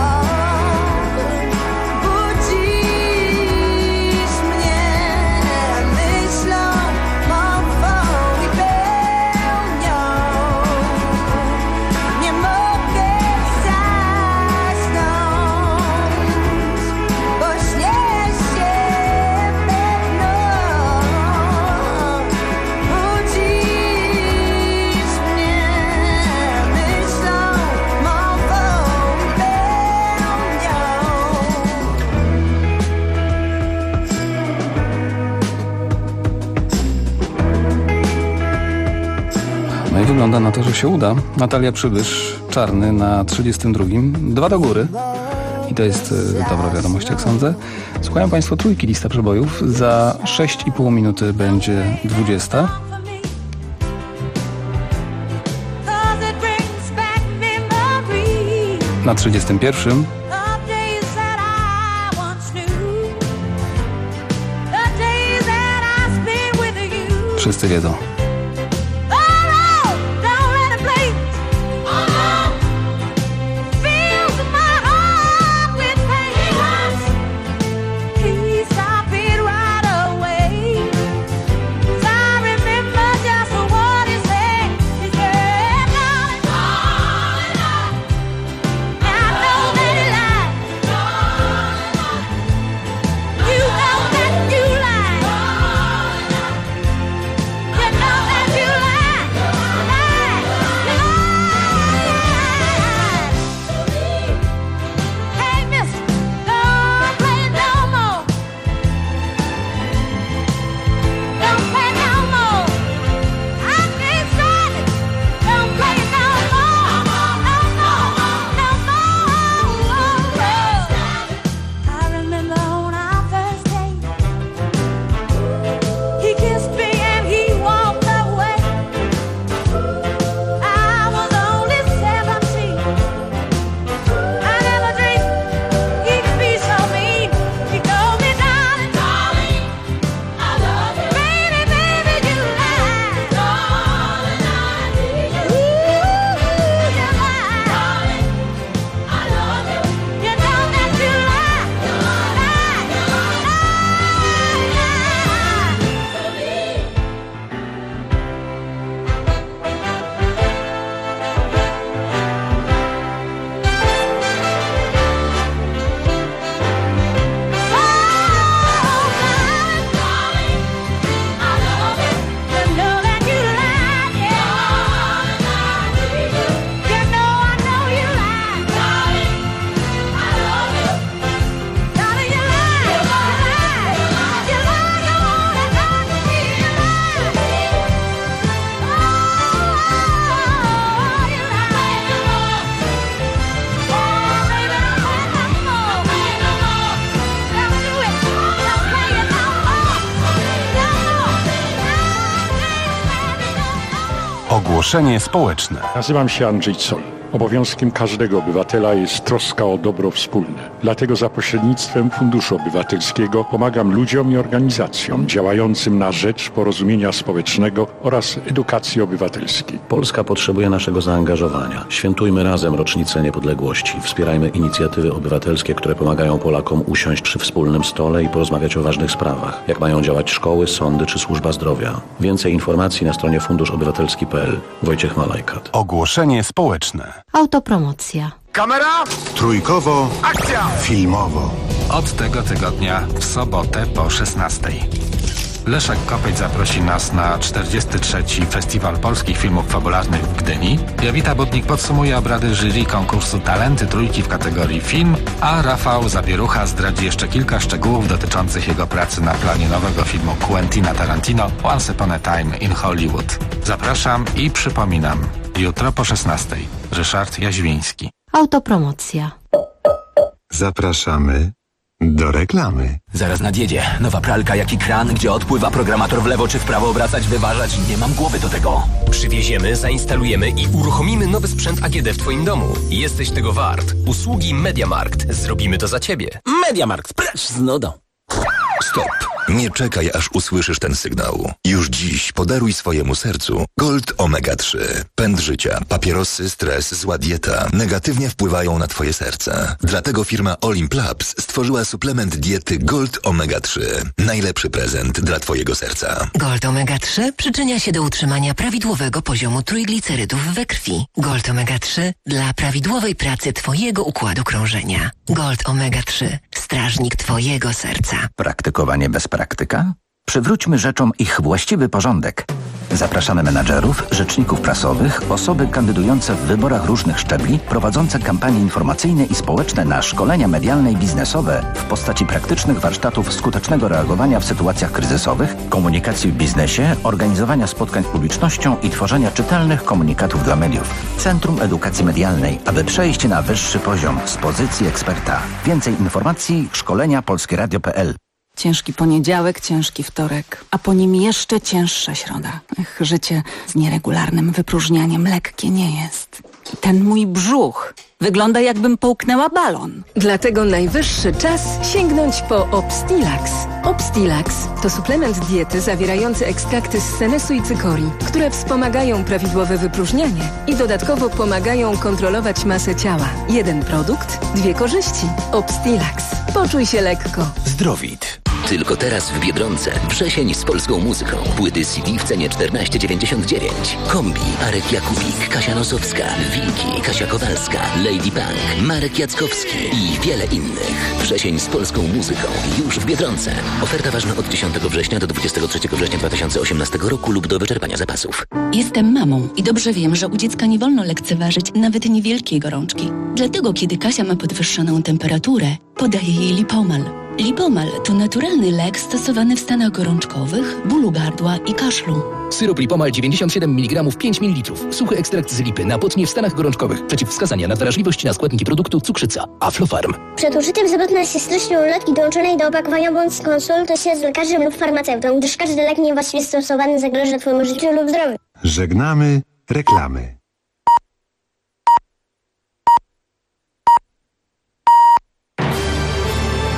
Budzisz mnie myślą mą i pełnią. Nie mogę zasnąć, bo śnię się pewno. Budzisz mnie myślą mą i No i wygląda na to, że się uda. Natalia Przybysz, Czarny na 32. 2 do góry. I to jest dobra wiadomość, jak sądzę. Słuchają Państwo trójki lista przebojów. Za 6,5 minuty będzie 20. Na 31. Wszyscy wiedzą. Ogłoszenie społeczne. Nazywam się Andrzej Zoll. Obowiązkiem każdego obywatela jest troska o dobro wspólne. Dlatego za pośrednictwem Funduszu Obywatelskiego pomagam ludziom i organizacjom działającym na rzecz porozumienia społecznego oraz edukacji obywatelskiej. Polska potrzebuje naszego zaangażowania. Świętujmy razem rocznicę niepodległości. Wspierajmy inicjatywy obywatelskie, które pomagają Polakom usiąść przy wspólnym stole i porozmawiać o ważnych sprawach. Jak mają działać szkoły, sądy czy służba zdrowia. Więcej informacji na stronie funduszobywatelski.pl. Wojciech Malajkat. Ogłoszenie społeczne. Autopromocja. Kamera! Trójkowo. Akcja! Filmowo. Od tego tygodnia w sobotę po 16:00. Leszek Kopeć zaprosi nas na 43. Festiwal Polskich Filmów Fabularnych w Gdyni. Jowita Budnik podsumuje obrady jury konkursu Talenty Trójki w kategorii film, a Rafał Zabierucha zdradzi jeszcze kilka szczegółów dotyczących jego pracy na planie nowego filmu Quentina Tarantino Once Upon a Time in Hollywood. Zapraszam i przypominam, jutro po 16:00. Ryszard Jaźwiński. Autopromocja. Zapraszamy Do reklamy. Zaraz nadjedzie. Nowa pralka jak i kran, gdzie odpływa programator w lewo czy w prawo obracać, wyważać. Nie mam głowy do tego. Przywieziemy, zainstalujemy i uruchomimy nowy sprzęt AGD w Twoim domu. Jesteś tego wart. Usługi MediaMarkt. Zrobimy to za Ciebie. MediaMarkt, precz z nudą. Stop. Nie czekaj, aż usłyszysz ten sygnał. Już dziś podaruj swojemu sercu Gold Omega 3. Pęd życia, papierosy, stres, zła dieta negatywnie wpływają na twoje serce. Dlatego firma Olimp Labs stworzyła suplement diety Gold Omega 3. Najlepszy prezent dla twojego serca. Gold Omega 3 przyczynia się do utrzymania prawidłowego poziomu trójglicerydów we krwi. Gold Omega 3 dla prawidłowej pracy twojego układu krążenia. Gold Omega 3. Strażnik twojego serca. Praktykowanie bez praktyka? Przywróćmy rzeczom ich właściwy porządek. Zapraszamy menadżerów, rzeczników prasowych, osoby kandydujące w wyborach różnych szczebli, prowadzące kampanie informacyjne i społeczne na szkolenia medialne i biznesowe w postaci praktycznych warsztatów skutecznego reagowania w sytuacjach kryzysowych, komunikacji w biznesie, organizowania spotkań z publicznością i tworzenia czytelnych komunikatów dla mediów. Centrum Edukacji Medialnej, aby przejść na wyższy poziom z pozycji eksperta. Więcej informacji szkolenia polskieradio.pl. Ciężki poniedziałek, ciężki wtorek, a po nim jeszcze cięższa środa. Życie z nieregularnym wypróżnianiem lekkie nie jest. I ten mój brzuch wygląda, jakbym połknęła balon. Dlatego najwyższy czas sięgnąć po Obstilax. Obstilax to suplement diety zawierający ekstrakty z senesu i cykorii, które wspomagają prawidłowe wypróżnianie i dodatkowo pomagają kontrolować masę ciała. Jeden produkt, dwie korzyści. Obstilax. Poczuj się lekko. Zdrowit. Tylko teraz w Biedronce. Wrzesień z polską muzyką. Płyty CD w cenie 14,99. Kombi, Arek Jakubik, Kasia Nosowska, Wilki, Kasia Kowalska, Lady Bank, Marek Jackowski i wiele innych. Wrzesień z polską muzyką. Już w Biedronce. Oferta ważna od 10 września do 23 września 2018 roku lub do wyczerpania zapasów. Jestem mamą i dobrze wiem, że u dziecka nie wolno lekceważyć nawet niewielkiej gorączki. Dlatego, kiedy Kasia ma podwyższoną temperaturę, podaję jej Lipomal. Lipomal to naturalny lek stosowany w stanach gorączkowych, bólu gardła i kaszlu. Syrop Lipomal 97 mg 5 ml. Suchy ekstrakt z lipy na potnie w stanach gorączkowych. Przeciwwskazania na wrażliwość na składniki produktu cukrzyca. Aflofarm. Przed użyciem zapewne się treścią ulotki dołączonej do opakowania bądź skonsultuj się z lekarzem lub farmaceutą, gdyż każdy lek niewłaściwie stosowany zagraża twojemu życiu lub zdrowiu. Żegnamy reklamy.